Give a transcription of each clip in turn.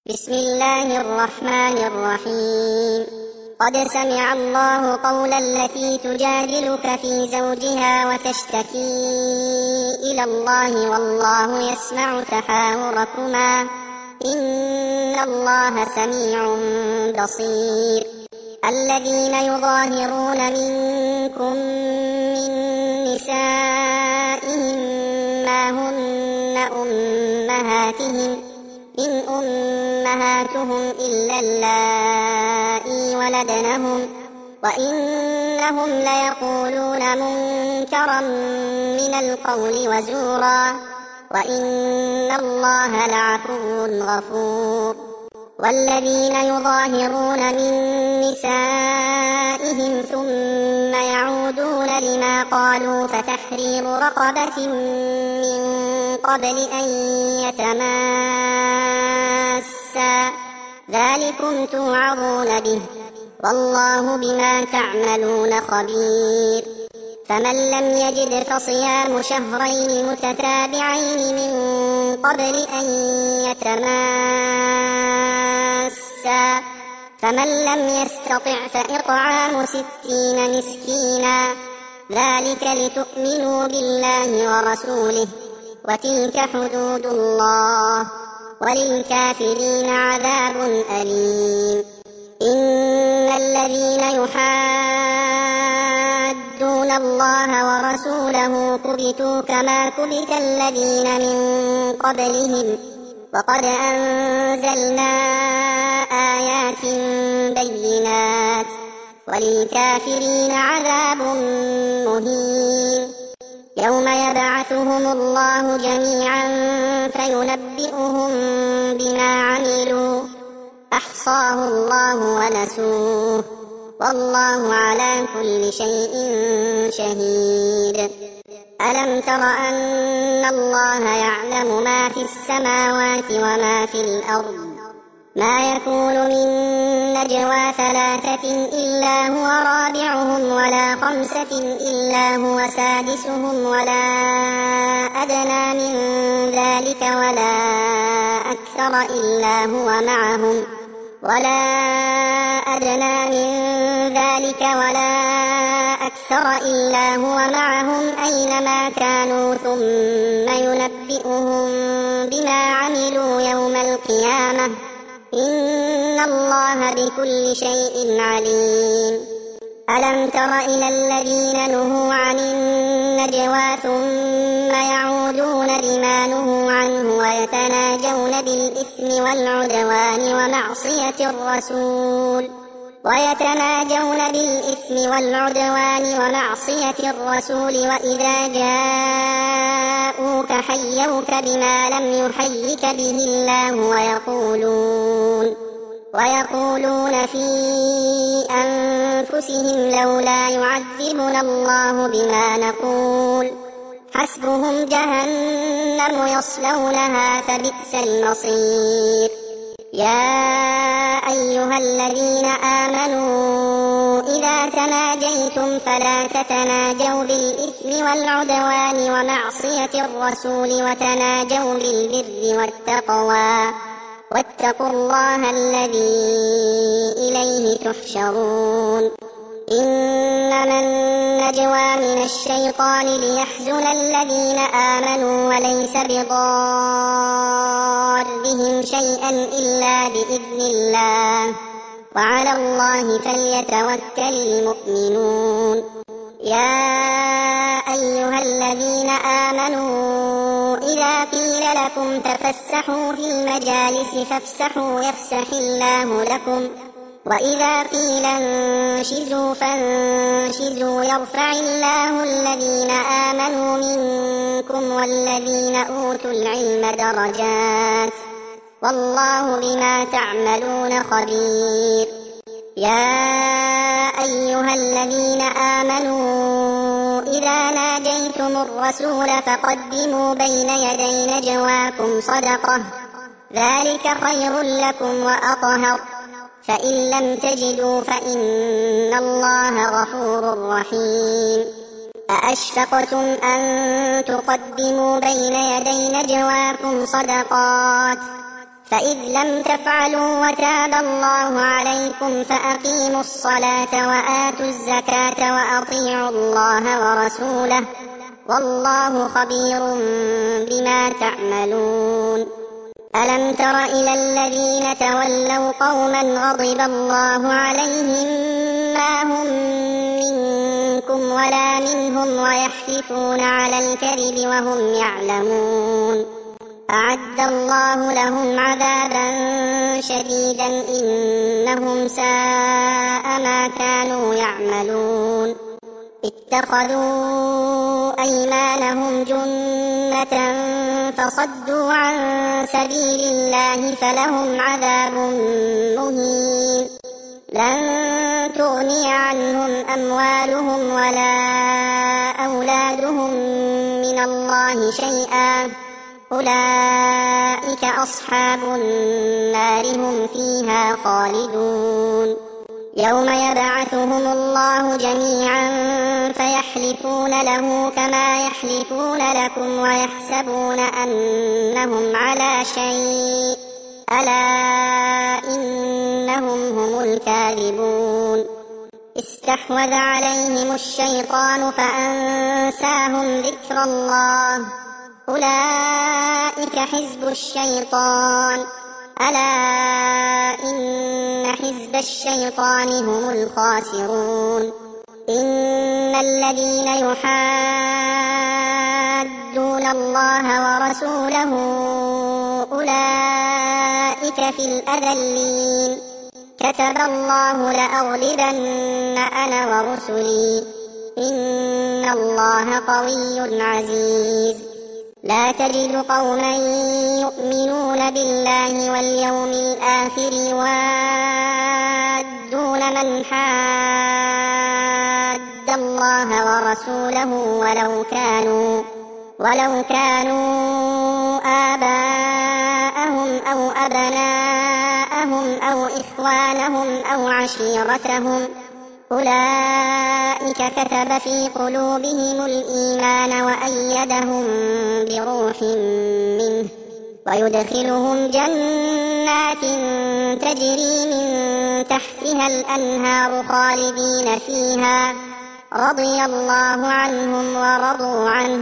بسم الله الرحمن الرحيم. قد سمع الله قول التي تجادلك في زوجها وتشتكي إلى الله والله يسمع تحاوركما إن الله سميع بصير. الذين يظاهرون منكم من نسائهم ما هن أمهاتهم إن أمهاتهم إلا اللائي ولدنهم وإنهم ليقولون منكرا من القول وزورا وإن الله لعفو غفور. والذين يظاهرون من نسائهم ثم يعودون لما قالوا فتحرير رقبة من قبل أن يتماسا ذلكم توعظون به والله بما تعملون خبير. فمن لم يجد فصيام شهرين متتابعين من قبل أن يتماسا فمن لم يستطع فإطعام 60 مسكينا ذلك لتؤمنوا بالله ورسوله وتلك حدود الله وللكافرين عذاب أليم. إن الذين يحادون الله ورسوله كبتوا كما كبت الذين من قبلهم وقد أنزلنا آيات بينات وللكافرين عذاب مهين. يوم يبعثهم الله جميعا فينبئهم بما عملوا أحصاه الله ونسوه والله على كل شيء شهيد. ألم تر أن الله يعلم ما في السماوات وما في الأرض ما يكون من نجوى 3 إلا هو رابعهم ولا 5 إلا هو سادسهم ولا أدنى من ذلك ولا أكثر إلا هو معهم أينما كانوا ثم ينبئهم بما عملوا يوم القيامة إن الله بكل شيء عليم. ألم تر إلى الذين نهوا عن النجوى ثم يعودون لما نهوا عنه ويتناجون بالإثم والعدوان ومعصية الرسول وإذا جاءوك حيوك بما لم يحيك به الله ويقولون في أنفسهم لولا يعذبنا الله بما نقول حسبهم جهنم يصلونها فبئس المصير. يا أيها الذين آمنوا إذا تناجيتم فلا تتناجوا بالإثم والعدوان ومعصية الرسول وتناجوا بالبر والتقوى واتقوا الله الذي إليه تحشرون. إنما النجوى من الشيطان ليحزن الذين آمنوا وليس بضارهم شيئا إلا بإذن الله وعلى الله فليتوكل المؤمنون. يا أيها الذين آمنوا إذا قيل لكم تفسحوا في المجالس فافسحوا يفسح الله لكم وإذا قيل انشزوا فانشزوا يرفع الله الذين آمنوا منكم والذين أوتوا العلم درجات والله بما تعملون خبير. يا أيها الذين آمنوا إذا ناجيتم الرسول فقدموا بين يدي نجواكم صدقة ذلك خير لكم وأطهر فإن لم تجدوا فإن الله غفور رحيم. أأشفقتم أن تقدموا بين يدي نجواكم صدقات فإذ لم تفعلوا وتاب الله عليكم فأقيموا الصلاة وآتوا الزكاة وأطيعوا الله ورسوله والله خبير بما تعملون. ألم تر إلى الذين تولوا قوما غضب الله عليهم ما هم منكم ولا منهم ويحلفون على الكذب وهم يعلمون أعد الله لهم عذابا شديدا إنهم ساء ما كانوا يعملون. اتخذوا أيمانهم جنة فصدوا عن سبيل الله فلهم عذاب مهين. لن تغني عنهم أموالهم ولا أولادهم من الله شيئا أولئك أصحاب النار هم فيها خالدون. يوم يبعثهم الله جميعا فيحلفون له كما يحلفون لكم ويحسبون أنهم على شيء ألا إنهم هم الكاذبون. استحوذ عليهم الشيطان فأنساهم ذكر الله أولئك حزب الشيطان ألا إن حزب الشيطان هم الخاسرون. إن الذين يحادون الله ورسوله أولئك في الأذلين. كتب الله لأغلبن أنا ورسلي إن الله قوي عزيز. لا تجد قوما يؤمنون بالله واليوم الآخر يوادون من حاد الله ورسوله ولو كانوا آباءهم أو أبناءهم أو إخوانهم أو عشيرتهم أولئك كتب في قلوبهم الإيمان وأيدهم بروح منه ويدخلهم جنات تجري من تحتها الأنهار خالدين فيها رضي الله عنهم ورضوا عنه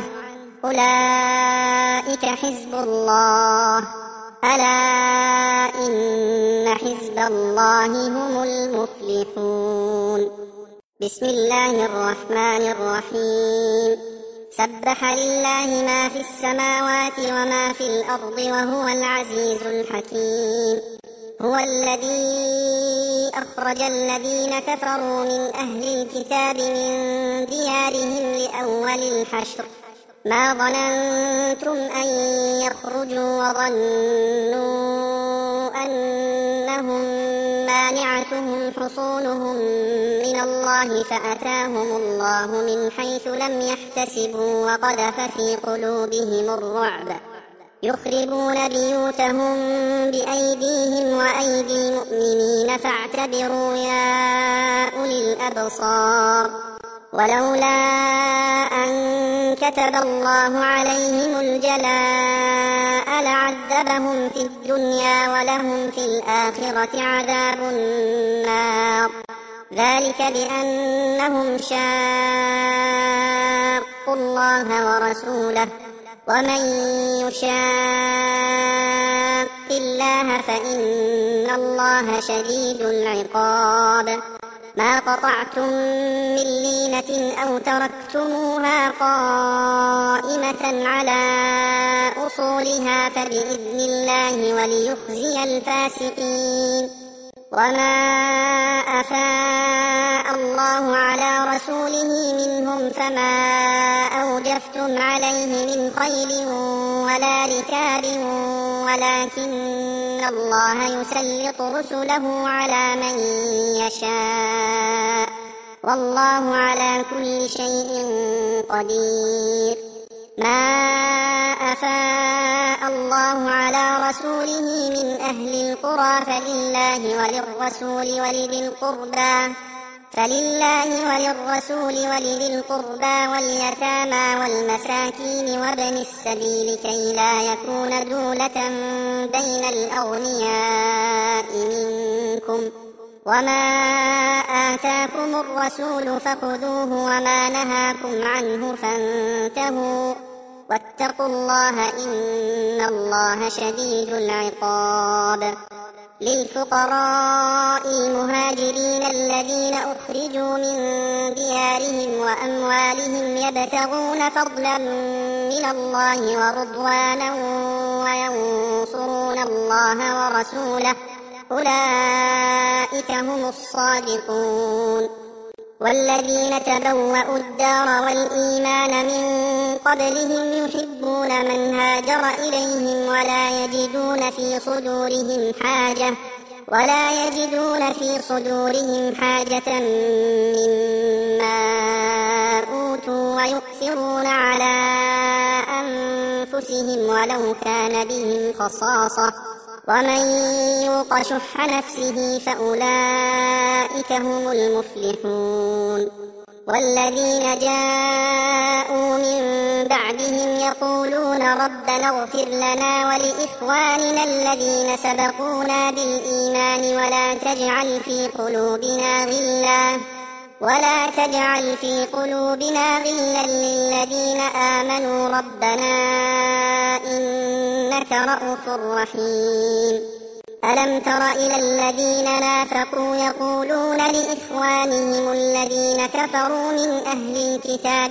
أولئك حزب الله ألا إن حزب الله هم المفلحون. بسم الله الرحمن الرحيم. سبح لله ما في السماوات وما في الأرض وهو العزيز الحكيم. هو الذي أخرج الذين كفروا من أهل الكتاب من ديارهم لأول الحشر ما ظننتم أن يخرجوا وظنوا أنهم مانعتهم حصونهم من الله فأتاهم الله من حيث لم يحتسبوا وقذف في قلوبهم الرعب يخربون بيوتهم بأيديهم وأيدي المؤمنين فاعتبروا يا أولي الأبصار. ولولا أن كتب الله عليهم الجلاء لعذبهم في الدنيا ولهم في الآخرة عذاب النار ذلك بأنهم شاقوا الله ورسوله ومن يشاق الله فإن الله شديد العقاب. ما قطعتم من لينة أو تركتموها قائمة على أصولها فبإذن الله وليخزي الفاسقين. وما أفاء الله على رسوله منهم فما أوجفتم عليه من خيل ولا ركاب ولكن الله يسلط رسله على من يشاء والله على كل شيء قدير. ما أفاء الله على رسوله من أهل القرى فلله وللرسول ولذي القربى فلله وللرسول ولذي القربى واليتامى والمساكين وابن السبيل كي لا يكون دولة بين الأغنياء منكم وما آتاكم الرسول فخذوه وما نهاكم عنه فانتهوا واتقوا الله إن الله شديد العقاب. للفقراء المهاجرين الذين أخرجوا من ديارهم وأموالهم يبتغون فضلا من الله ورضوانا وينصرون الله ورسوله أولئك هم الصادقون. والذين تبوأوا الدار والإيمان من قبلهم يحبون من هاجر إليهم ولا يجدون في صدورهم حاجة مما أوتوا ويؤثرون على أنفسهم ولو كان بهم خصاصة ومن يوق شح نفسه فأولئك هم المفلحون. والذين جاءوا من بعدهم يقولون ربنا اغفر لنا ولإخواننا الذين سبقونا بالإيمان ولا تجعل في قلوبنا غلا للذين آمنوا ربنا إنك رءوف رحيم. ألم تر إلى الذين نافقوا يقولون لإخوانهم الذين كفروا من أهل الكتاب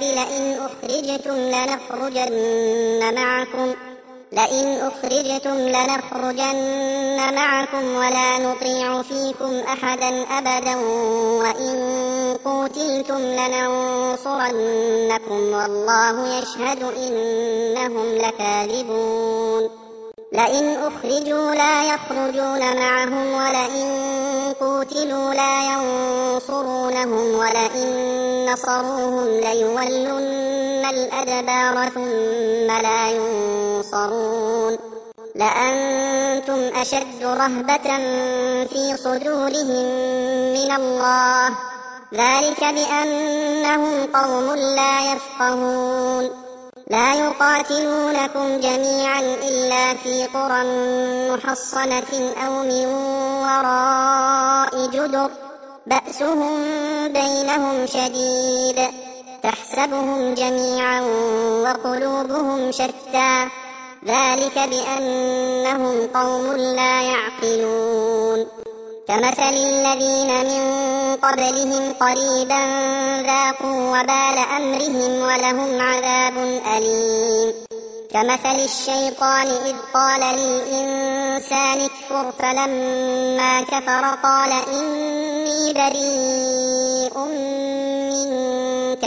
لئن أخرجتم لنخرجن معكم ولا نطيع فيكم أحدا أبدا وإن قتلتم لننصرنكم والله يشهد إنهم لكاذبون. لئن أخرجوا لا يخرجون معهم ولئن قتلوا لا ينصرونهم ولئن نصروهم ليولن الأدبار ثم لا ينصرون. لأنتم أشد رهبة في صدورهم من الله ذلك بأنهم قوم لا يفقهون. لا يقاتلونكم جميعا إلا في قرى محصنة أو من وراء جدر بأسهم بينهم شديد تحسبهم جميعا وقلوبهم شتى ذلك بأنهم قوم لا يعقلون. كمثل الذين من قبلهم قريبا ذاقوا وبال أمرهم ولهم عذاب أليم. كمثل الشيطان إذ قال للإنسان اكفر فلما كفر قال إني بريء منك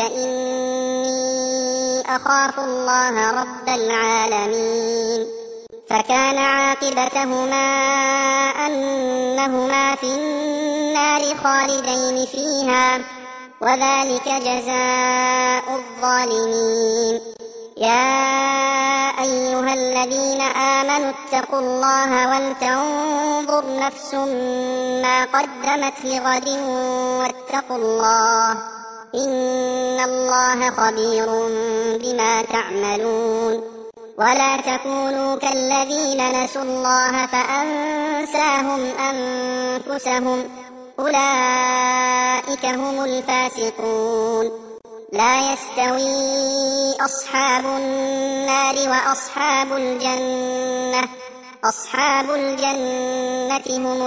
إني أخاف الله رب العالمين. فكان عاقبتهما أنهما في النار خالدين فيها وذلك جزاء الظالمين. يا أيها الذين آمنوا اتقوا الله ولتنظر نفس ما قدمت لغد واتقوا الله إن الله خبير بما تعملون. ولا تكونوا كالذين نسوا الله فأنساهم أنفسهم أولئك هم الفاسقون. لا يستوي أصحاب النار وأصحاب الجنة أصحاب الجنة هم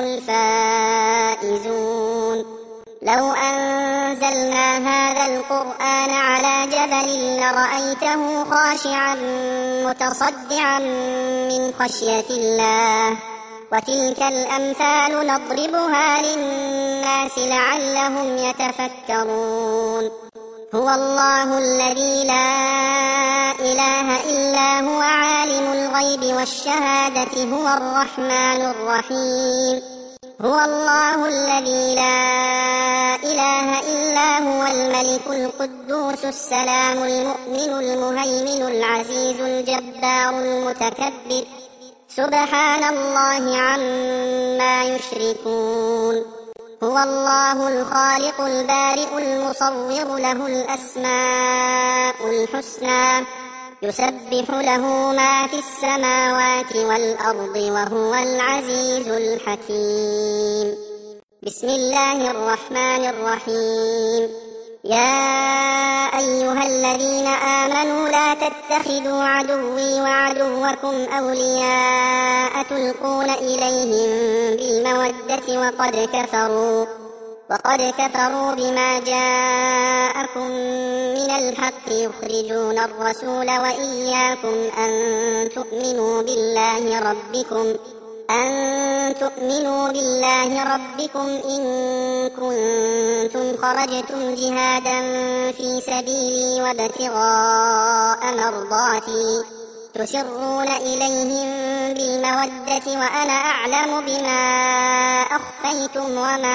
الفائزون. لو أنزلنا هذا القرآن على جبل لرأيته خاشعا متصدعا من خشية الله وتلك الأمثال نضربها للناس لعلهم يتفكرون. هو الله الذي لا إله إلا هو عالم الغيب والشهادة هو الرحمن الرحيم. هو الله الذي لا إله إلا هو الملك القدوس السلام المؤمن المهيمن العزيز الجبار المتكبر سبحان الله عما يشركون. هو الله الخالق البارئ المصور له الأسماء الحسنى يسبح له ما في السماوات والأرض وهو العزيز الحكيم. بسم الله الرحمن الرحيم. يا أيها الذين آمنوا لا تتخذوا عدوي وعدوكم أولياء تلقون إليهم بالمودة وقد كفروا بما جاءكم من الحق يخرجون الرسول وإياكم أن تؤمنوا بالله ربكم إن كنتم خرجتم جهادا في سبيلي وابتغاء مرضاتي تسرون إليهم بالمودة وأنا أعلم بما أخفيتم وما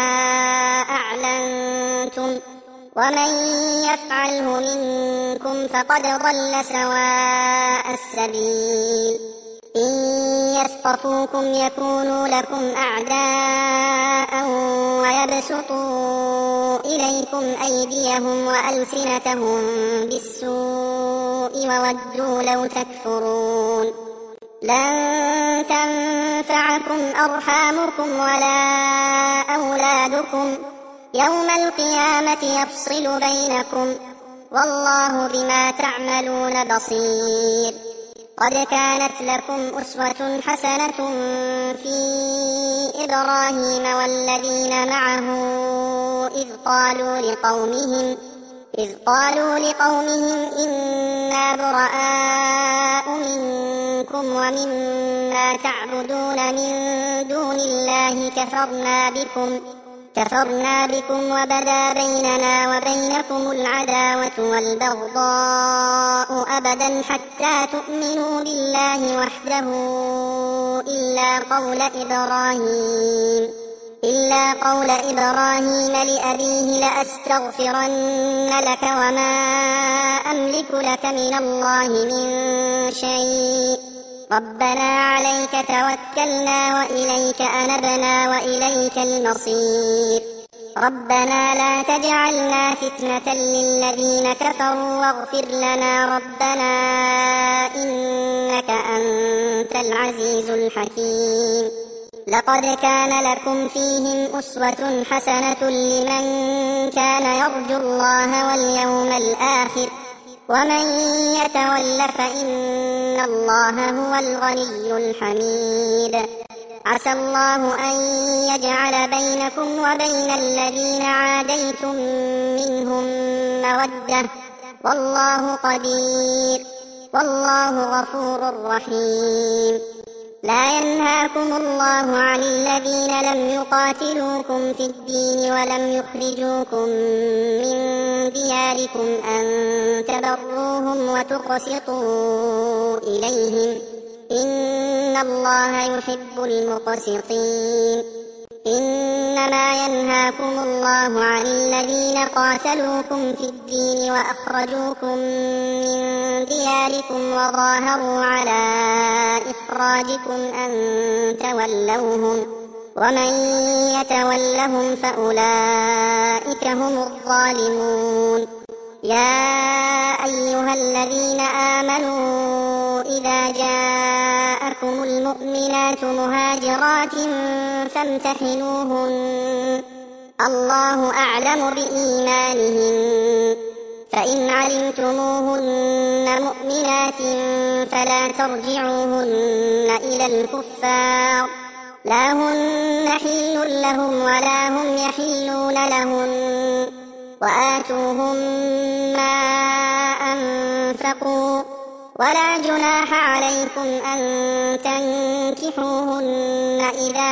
أعلنتم ومن يفعله منكم فقد ضل سواء السبيل. إن يثقفوكم يكونوا لكم أعداء ويبسطوا إليكم أيديهم وألسنتهم بالسوء وودوا لو تكفرون. لن تنفعكم أرحامكم ولا أولادكم يوم القيامة يفصل بينكم والله بما تعملون بصير. قد كانت لكم أسوة حسنة في إبراهيم والذين معه إذ قالوا لقومهم إنا براء منكم ومما تعبدون من دون الله كفرنا بكم وبدا بيننا وبينكم العداوة والبغضاء أبدا حتى تؤمنوا بالله وحده إلا قول إبراهيم لأبيه لأستغفرن لك وما أملك لك من الله من شيء ربنا عليك توكلنا وإليك أنبنا وإليك المصير. ربنا لا تجعلنا فتنة للذين كفروا واغفر لنا ربنا إنك أنت العزيز الحكيم. لقد كان لكم فيهم أسوة حسنة لمن كان يرجو الله واليوم الآخر ومن يتول فإن الله هو الغني الحميد. عسى الله أن يجعل بينكم وبين الذين عاديتم منهم مودة والله قدير والله غفور رحيم. لا ينهاكم الله عن الذين لم يقاتلوكم في الدين ولم يخرجوكم من دياركم أن تبروهم وتقسطوا إليهم إن الله يحب المقسطين. إنما ينهاكم الله عن الذين قاتلوكم في الدين وأخرجوكم من دياركم وظاهروا على إخراجكم أن تولوهم ومن يتولهم فأولئك هم الظالمون. يا أيها الذين آمنوا إذا جاءكم المؤمنات مهاجرات فامتحنوهن الله أعلم بإيمانهن فإن علمتموهن مؤمنات فلا ترجعوهن إلى الكفار لا هن حل لهم ولا هم يحلون لهن وآتوهم ما أنفقوا ولا جناح عليكم أن تنكحوهن إذا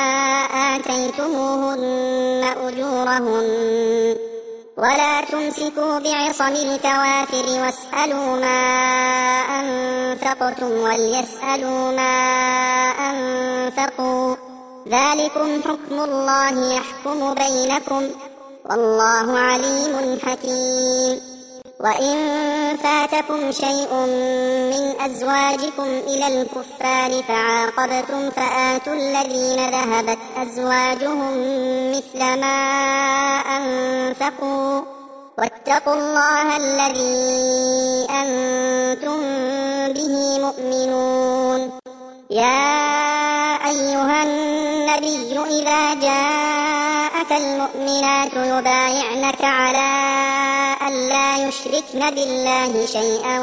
آتيتموهن أجورهن ولا تمسكوا بعصم الكوافر واسألوا ما أنفقتم وليسألوا ما أنفقوا ذلكم حكم الله يحكم بينكم والله عليم حكيم. وإن فاتكم شيء من أزواجكم إلى الكفار فعاقبتم فآتوا الذين ذهبت أزواجهم مثل ما أنفقوا واتقوا الله الذي أنتم به مؤمنون. يا أيها النبي إذا جاءك المؤمنات يبايعنك على ألا يشركن بالله شيئا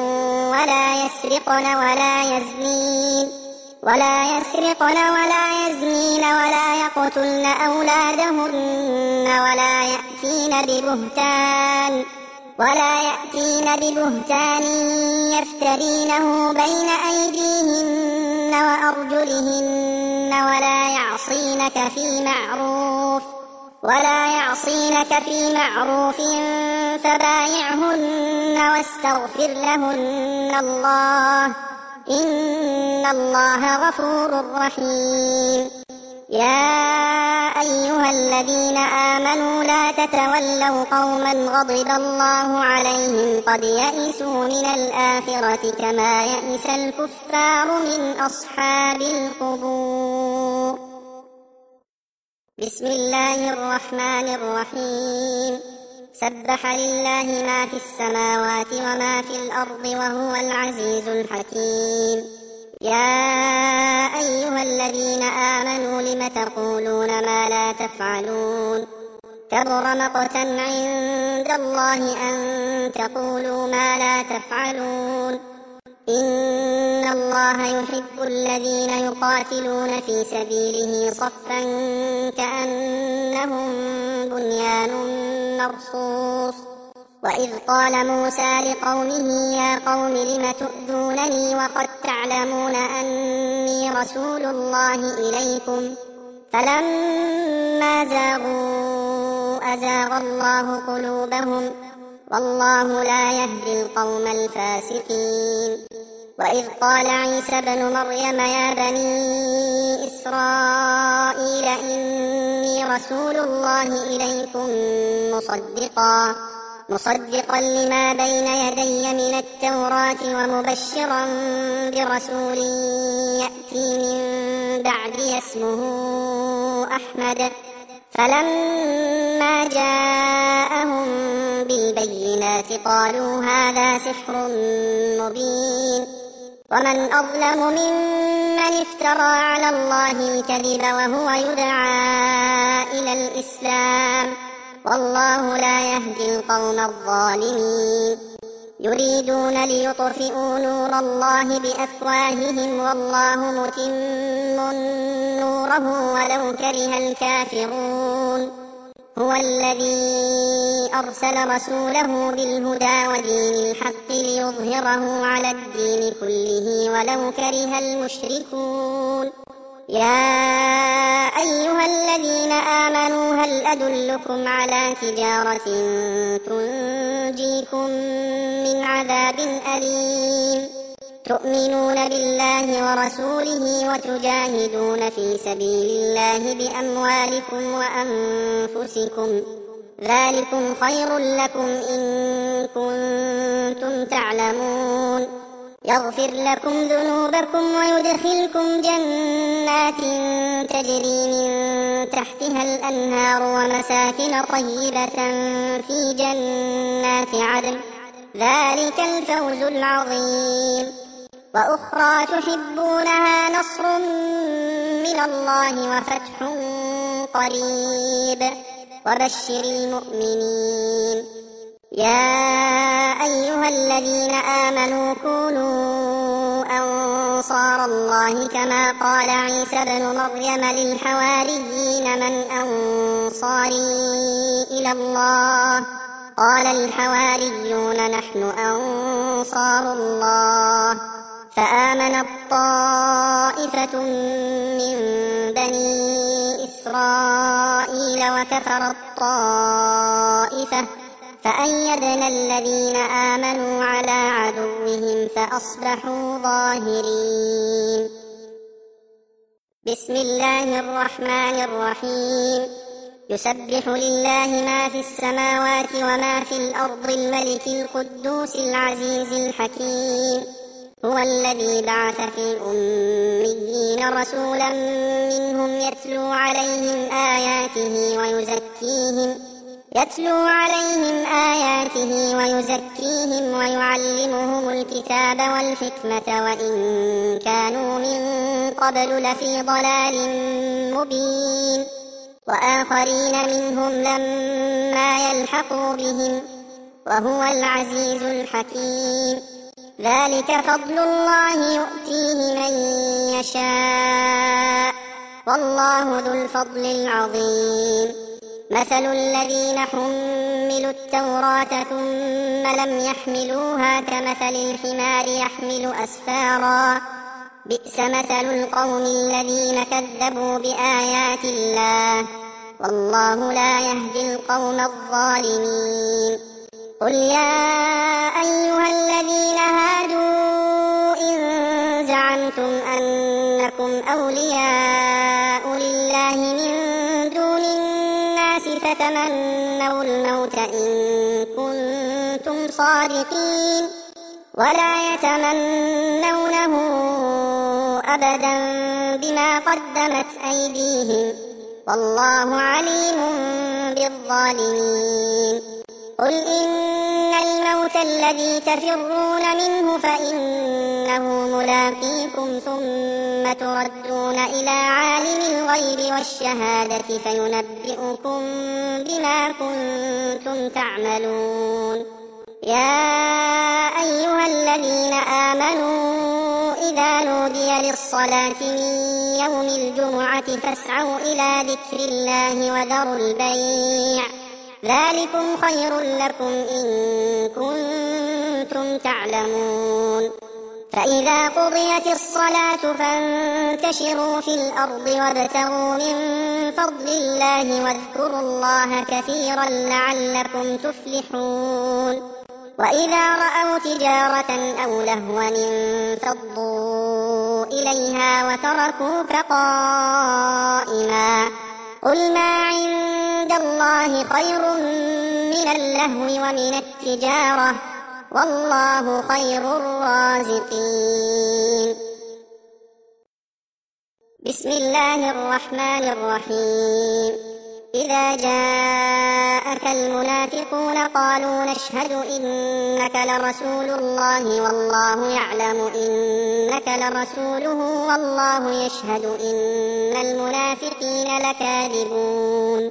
ولا يسرقن ولا يزنين ولا يقتلن أولادهن ولا يأتين ببهتان يفترينه بين أيديهن وأرجلهن ولا يعصينك في معروف فبايعهن واستغفر لهن الله إن الله غفور رحيم. يا أيها الذين آمنوا لا تتولوا قوما غضب الله عليهم قد يئسوا من الآخرة كما يئس الكفار من أصحاب القبور. بسم الله الرحمن الرحيم. سبح لله ما في السماوات وما في الأرض وهو العزيز الحكيم. يا أيها الذين آمنوا لم تقولون ما لا تفعلون كبر مقتا عند الله أن تقولوا ما لا تفعلون. إن الله يحب الذين يقاتلون في سبيله صفا كأنهم بنيان مرصوص. وإذ قال موسى لقومه يا قوم لم تؤذونني وقد تعلمون أني رسول الله إليكم فلما زاغوا أزاغ الله قلوبهم والله لا يهدي القوم الفاسقين. وإذ قال عيسى ابن مريم يا بني إسرائيل إني رسول الله إليكم مصدقا لما بين يدي من التوراة ومبشرا برسول يأتي من بعدي اسمه أحمد. فلما جاءهم بالبينات قالوا هذا سحر مبين. ومن أظلم ممن افترى على الله الكذب وهو يدعى إلى الإسلام والله لا يهدي القوم الظالمين. يريدون ليطفئوا نور الله بأفواههم والله متم نوره ولو كره الكافرون. هو الذي أرسل رسوله بالهدى ودين الحق ليظهره على الدين كله ولو كره المشركون. يا أيها الذين آمنوا هل أدلكم على تجارة تنجيكم من عذاب أليم تؤمنون بالله ورسوله وتجاهدون في سبيل الله بأموالكم وأنفسكم ذلكم خير لكم إن كنتم تعلمون. يغفر لكم ذنوبكم ويدخلكم جنات تجري من تحتها الأنهار ومساكن طيبة في جنات عدن ذلك الفوز العظيم. وأخرى تحبونها نصر من الله وفتح قريب وبشر المؤمنين. يا أيها الذين آمنوا كونوا أنصار الله كما قال عيسى ابن مريم للحواريين من أنصاري إلى الله قال الحواريون نحن أنصار الله. فآمنت طائفة من بني إسرائيل وكفرت طائفة فأيدنا الذين آمنوا على عدوهم فأصبحوا ظاهرين. بسم الله الرحمن الرحيم. يسبح لله ما في السماوات وما في الأرض الملك القدوس العزيز الحكيم. هو الذي بعث في الأميين رسولا منهم يتلو عليهم آياته ويزكيهم ويعلمهم الكتاب والحكمة وإن كانوا من قبل لفي ضلال مبين. وآخرين منهم لما يلحقوا بهم وهو العزيز الحكيم. ذلك فضل الله يؤتيه من يشاء والله ذو الفضل العظيم. مثل الذين حملوا التوراة ثم لم يحملوها كمثل الحمار يحمل أسفارا بئس مثل القوم الذين كذبوا بآيات الله والله لا يهدي القوم الظالمين. قل يا أيها الذين هادوا إن زعمتم أنكم أولياء لله من دون الناس فتمنوا الموت إن كنتم صادقين ولا يتمنونه أبدا بما قدمت أيديهم والله عليم بالظالمين. قل إن الموت الذي تفرون منه فإنه ملاقيكم ثم تردون إلى عالم الغيب والشهادة فينبئكم بما كنتم تعملون. يا أيها الذين آمنوا إذا نودي للصلاة من يوم الجمعة فاسعوا إلى ذكر الله وذروا البيع ذلكم خير لكم إن كنتم تعلمون. فإذا قضيت الصلاة فانتشروا في الأرض وابتغوا من فضل الله واذكروا الله كثيرا لعلكم تفلحون. وإذا رأوا تجارة أو لهوا انفضوا إليها وتركوك قائما قل ما عند الله خير من اللهو ومن التجارة والله خير الرازقين. بسم الله الرحمن الرحيم. إذا جاءك المنافقون قالوا نشهد إنك لرسول الله والله يعلم إنك لرسوله والله يشهد إن المنافقين لكاذبون.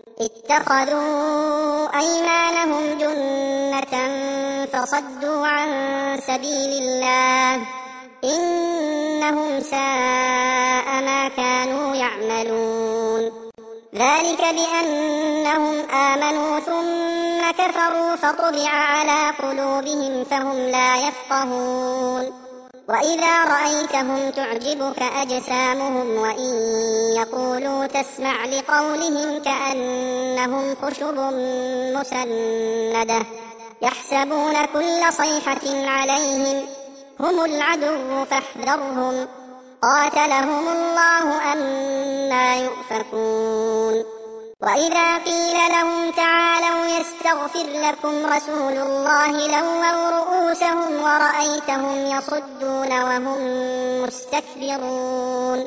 اتخذوا أيمانهم جنة فصدوا عن سبيل الله إنهم ساء ما كانوا يعملون. ذلك بأنهم آمنوا ثم كفروا فطبع على قلوبهم فهم لا يفقهون. وإذا رأيتهم تعجبك أجسامهم وإن يقولوا تسمع لقولهم كأنهم خشب مسندة يحسبون كل صيحة عليهم هم العدو فاحذرهم قاتلهم الله أنى يؤفكون. وإذا قيل لهم تعالوا يستغفر لكم رسول الله لووا رؤوسهم ورأيتهم يصدون وهم مستكبرون.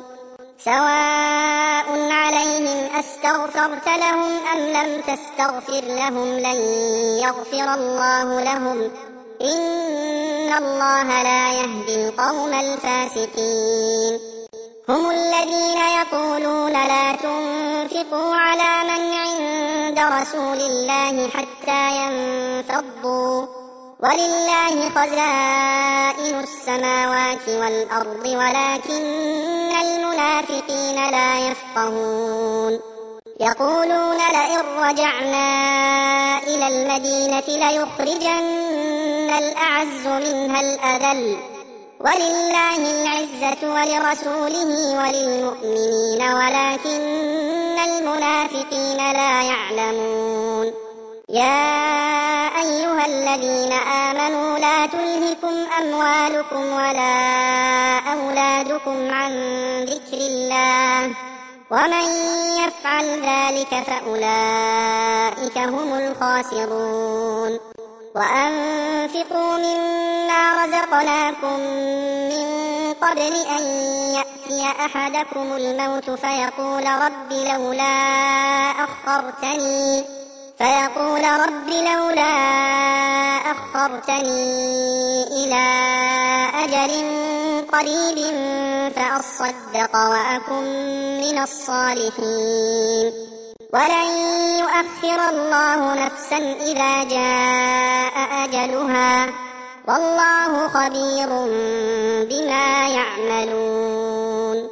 سواء عليهم أستغفرت لهم أم لم تستغفر لهم لن يغفر الله لهم إن الله لا يهدي القوم الفاسقين. هم الذين يقولون لا تنفقوا على من عند رسول الله حتى ينفضوا ولله خزائن السماوات والأرض ولكن المنافقين لا يفقهون. يقولون لئن رجعنا إلى المدينة ليخرجن الأعز منها الأذل ولله العزة ولرسوله وللمؤمنين ولكن المنافقين لا يعلمون. يا أيها الذين آمنوا لا تلهكم أموالكم ولا أولادكم عن ذكر الله ومن يفعل ذلك فأولئك هم الخاسرون وأنفقوا مما رزقناكم من قبل أن يأتي أحدكم الموت فيقول رب لولا أخرتني إلى أجل قريب فأصدق وأكن من الصالحين ولن يؤخر الله نفسا إذا جاء أجلها والله خبير بما يعملون.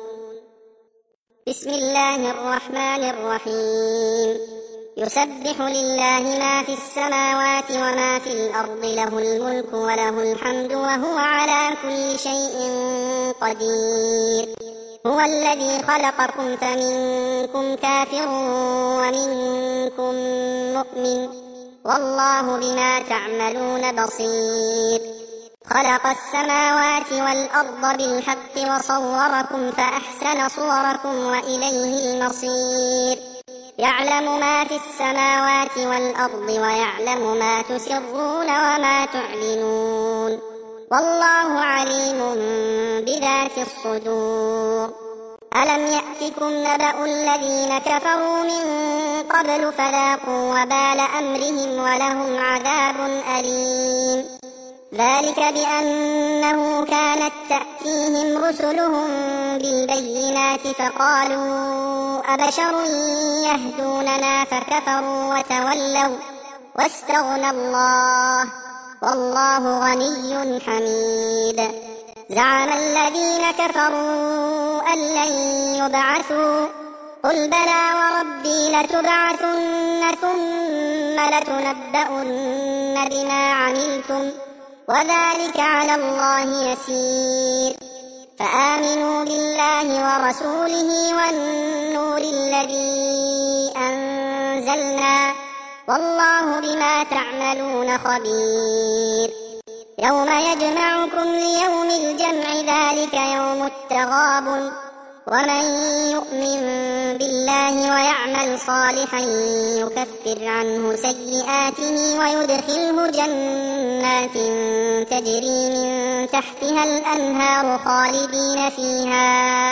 بسم الله الرحمن الرحيم. يسبح لله ما في السماوات وما في الأرض له الملك وله الحمد وهو على كل شيء قدير. هو الذي خلقكم فمنكم كافر ومنكم مؤمن والله بما تعملون بصير. خلق السماوات والأرض بالحق وصوركم فأحسن صوركم وإليه المصير. يعلم ما في السماوات والأرض ويعلم ما تسرون وما تعلنون والله عليم بذات الصدور. ألم يأتكم نبأ الذين كفروا من قبل فذاقوا وبال أمرهم ولهم عذاب أليم. ذلك بأنه كانت تأتيهم رسلهم بالبينات فقالوا أبشر يهدوننا فكفروا وتولوا واستغنى الله والله غني حميد. زعم الذين كفروا أن لن يبعثوا قل بلى وربي لتبعثن ثم لتنبؤن بما عملتم وذلك على الله يسير. فآمنوا بالله ورسوله والنور الذي أنزلنا والله بما تعملون خبير. يوم يجمعكم ليوم الجمع ذلك يوم التغابن ومن يؤمن بالله ويعمل صالحا يكفر عنه سيئاته ويدخله جنات تجري من تحتها الأنهار خالدين فيها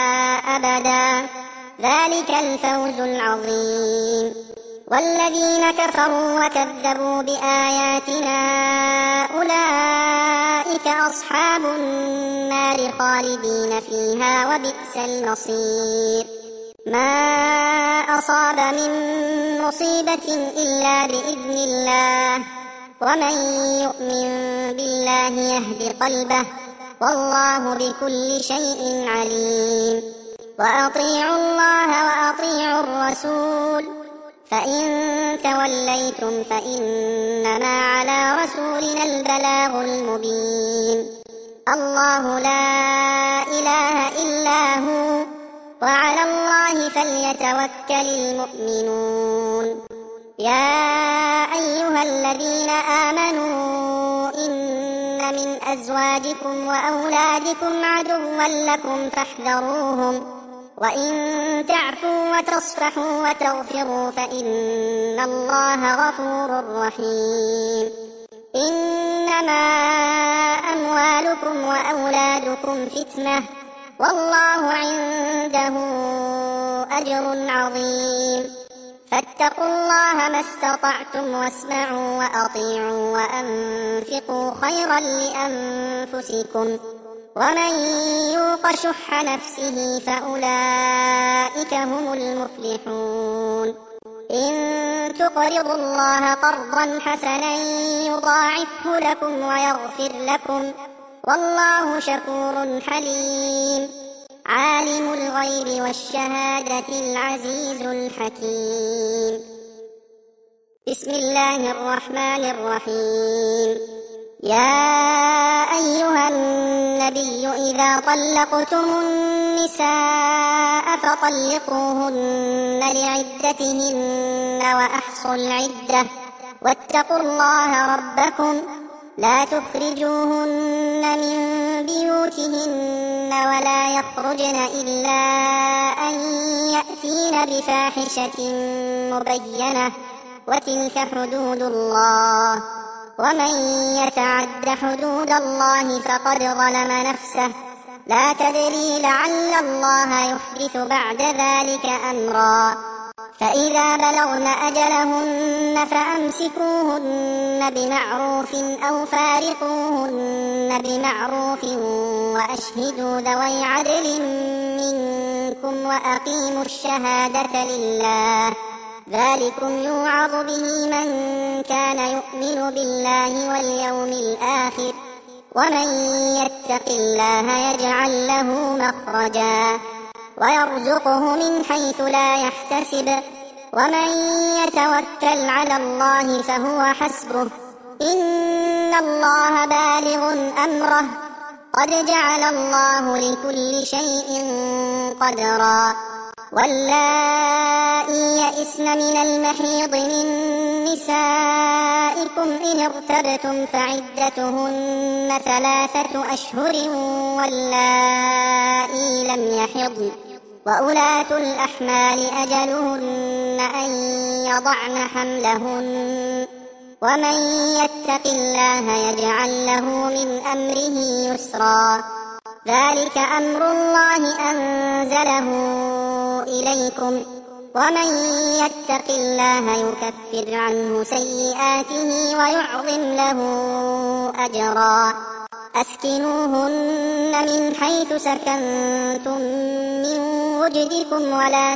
أبدا ذلك الفوز العظيم. والذين كفروا وكذبوا بآياتنا أولئك أصحاب النار خالدين فيها وبئس المصير. ما أصاب من مصيبة إلا بإذن الله ومن يؤمن بالله يهد قلبه والله بكل شيء عليم. وأطيعوا الله وأطيعوا الرسول فإن توليتم فإنما على رسولنا البلاغ المبين. الله لا إله إلا هو وعلى الله فليتوكل المؤمنون. يا أيها الذين آمنوا إن من أزواجكم وأولادكم عدوا لكم فاحذروهم وإن تعفوا وتصفحوا وتغفروا فإن الله غفور رحيم. إنما أموالكم وأولادكم فتنة والله عنده أجر عظيم. فاتقوا الله ما استطعتم واسمعوا وأطيعوا وأنفقوا خيرا لأنفسكم ومن يوق شح نفسه فأولئك هم المفلحون. إن تقرضوا الله قرضا حسنا يضاعفه لكم ويغفر لكم والله شكور حليم. عالم الغيب والشهادة العزيز الحكيم. بسم الله الرحمن الرحيم. يا أيها النبي إذا طلقتم النساء فطلقوهن لعدتهن وأحصوا العدة واتقوا الله ربكم لا تخرجوهن من بيوتهن ولا يخرجن إلا أن يأتين بفاحشة مبينة وتلك حدود الله ومن يتعد حدود الله فقد ظلم نفسه لا تدري لعل الله يحدث بعد ذلك أمرا فإذا بلغن أجلهن فأمسكوهن بمعروف أو فارقوهن بمعروف وأشهدوا ذوي عدل منكم وأقيموا الشهادة لله ذلكم يوعظ به من كان يؤمن بالله واليوم الآخر ومن يتق الله يجعل له مخرجا ويرزقه من حيث لا يحتسب ومن يتوكل على الله فهو حسبه إن الله بالغ أمره قد جعل الله لكل شيء قدرا واللائي يئسن من المحيض من نسائكم إن ارتبتم فعدتهن 3 أشهر واللائي لم يحضن وأولاة الأحمال أجلهن أن يضعن حملهن ومن يتق الله يجعل له من أمره يسرا ذلك أمر الله أنزله إليكم ومن يتق الله يكفر عنه سيئاته ويعظم له أجرا أسكنوهن من حيث سكنتم من وجدكم ولا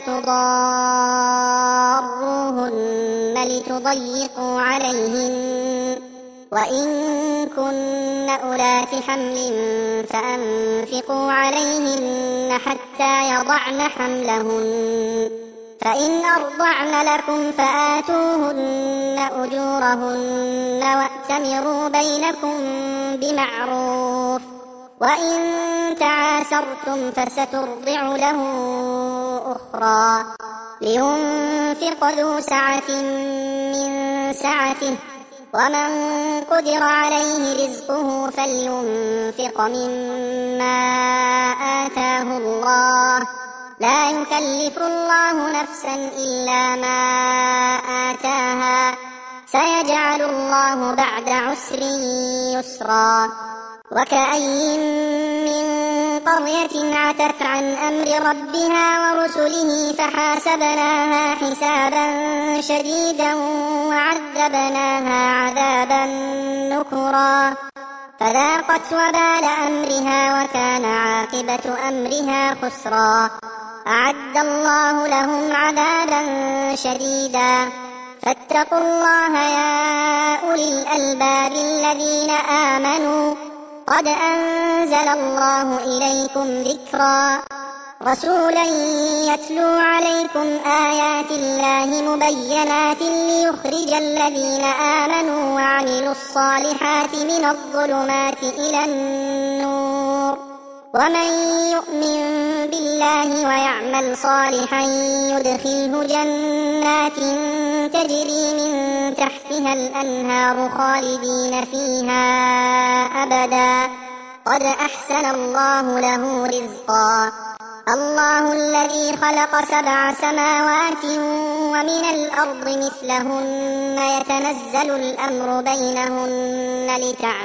تضاروهن لتضيقوا عليهن وإن كن أولات حمل فأنفقوا عليهن حتى يضعن حملهن فإن أرضعن لكم فآتوهن أجورهن وأتمروا بينكم بمعروف وإن تعاسرتم فسترضع له أخرى لينفق ذو سعة من سعته ومن قدر عليه رزقه فلينفق مما آتاه الله لا يكلف الله نفسا إلا ما آتاها سيجعل الله بعد عسر يسرا وكأين من قرية عتت عن أمر ربها ورسله فحاسبناها حسابا شديدا وعذبناها عذابا نكرا فذاقت وبال أمرها وكان عاقبة أمرها خسرا أعد الله لهم عذابا شديدا فاتقوا الله يا أولي الألباب الذين آمنوا قد أنزل الله إليكم ذكرا رسولا يتلو عليكم آيات الله مبينات ليخرج الذين آمنوا وعملوا الصالحات من الظلمات إلى النور ومن يؤمن بالله ويعمل صالحا يدخله جنات تجري من تحتها الأنهار خالدين فيها أبدا قد أحسن الله له رزقا الله الذي خلق 7 سماوات ومن الأرض مثلهن يتنزل الأمر بينهن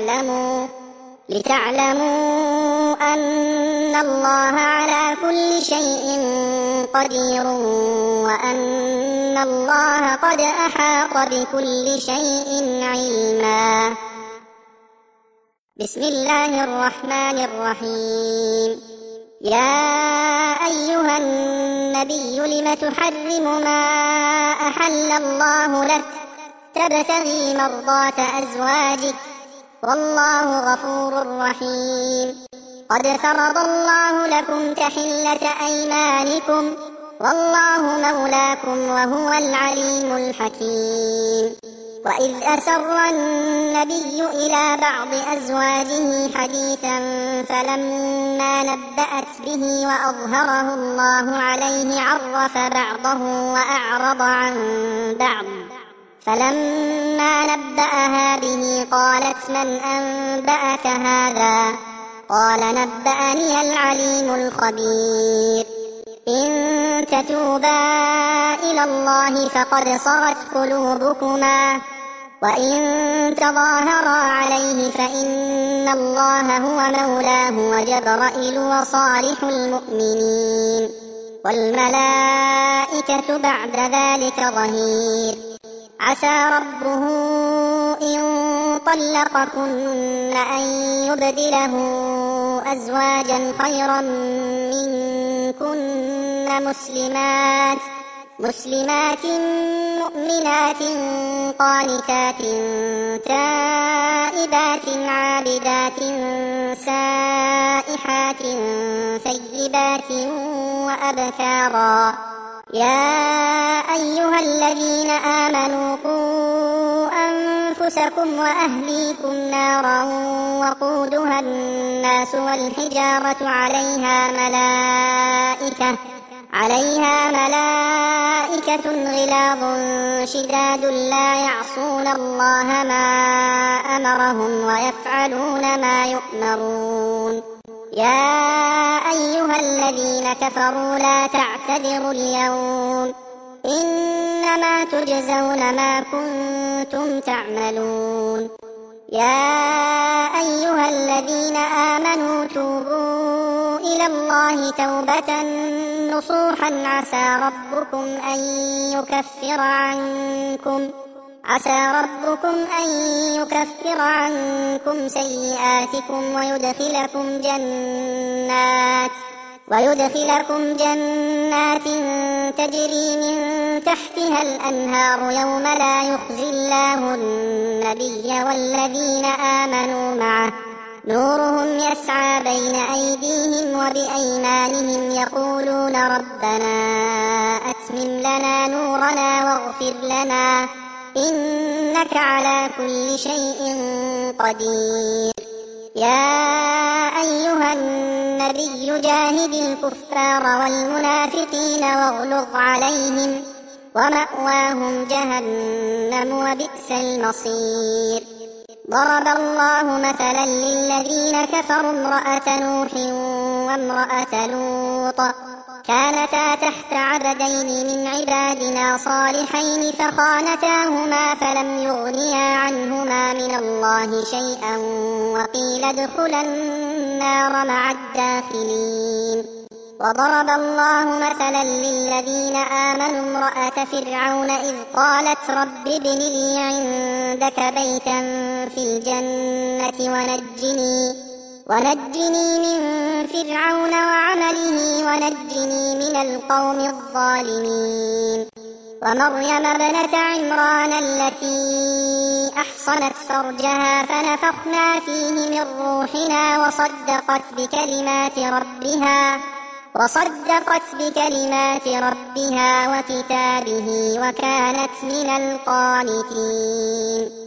لتعلموا أن الله على كل شيء قدير وأن الله قد أحاط بكل شيء علما بسم الله الرحمن الرحيم يا أيها النبي لم تحرم ما أحل الله لك تبتغي مرضات أزواجك والله غفور رحيم قد فرض الله لكم تحلة أيمانكم والله مولاكم وهو العليم الحكيم وإذ أسر النبي إلى بعض أزواجه حديثا فلما نبأت به وأظهره الله عليه عرف بعضه وأعرض عن بعض فلما نبأها به قالت من أنبأك هذا قال نبأني العليم الخبير إن تتوبا إلى الله فقد صغت قلوبكما وإن تظاهرا عليه فإن الله هو مولاه وجبرائيل وصالح المؤمنين والملائكة بعد ذلك ظهير عسى ربه إن طلقكن أن يبدله أزواجا خيرا منكن مسلمات مؤمنات قانتات تائبات عابدات سائحات ثيبات وأبكارا يا أيها الذين آمنوا قوا أنفسكم وأهليكم نارا وقودها الناس والحجارة عليها ملائكة غلاظ شداد لا يعصون الله ما أمرهم ويفعلون ما يؤمرون يا أيها الذين كفروا لا تعتذروا اليوم إنما تجزون ما كنتم تعملون يا أيها الذين آمنوا توبوا إلى الله توبة نصوحا عسى ربكم أن يكفر عنكم سيئاتكم ويدخلكم جنات تجري من تحتها الأنهار يوم لا يخزي الله النبي والذين آمنوا معه نورهم يسعى بين أيديهم وبأيمانهم يقولون ربنا أتمم لنا نورنا واغفر لنا إنك على كل شيء قدير يا أيها النبي جاهد الكفار والمنافقين واغلظ عليهم ومأواهم جهنم وبئس المصير ضرب الله مثلا للذين كفروا امرأة نوح وامرأة لوط كانتا تحت عبدين من عبادنا صالحين فخانتاهما فلم يغنيا عنهما من الله شيئا وقيل ادخلا النار مع الداخلين وضرب الله مثلا للذين آمنوا امرأة فرعون إذ قالت رب ابن لي عندك بيتا في الجنة ونجني من فرعون وعمله ونجني من القوم الظالمين ومريم ابنة عمران التي أحصنت فرجها فنفخنا فيه من روحنا وصدقت بكلمات ربها وكتابه وكانت من القانتين